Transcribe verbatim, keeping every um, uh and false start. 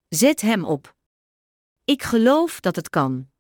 Zet hem op. Ik geloof dat het kan.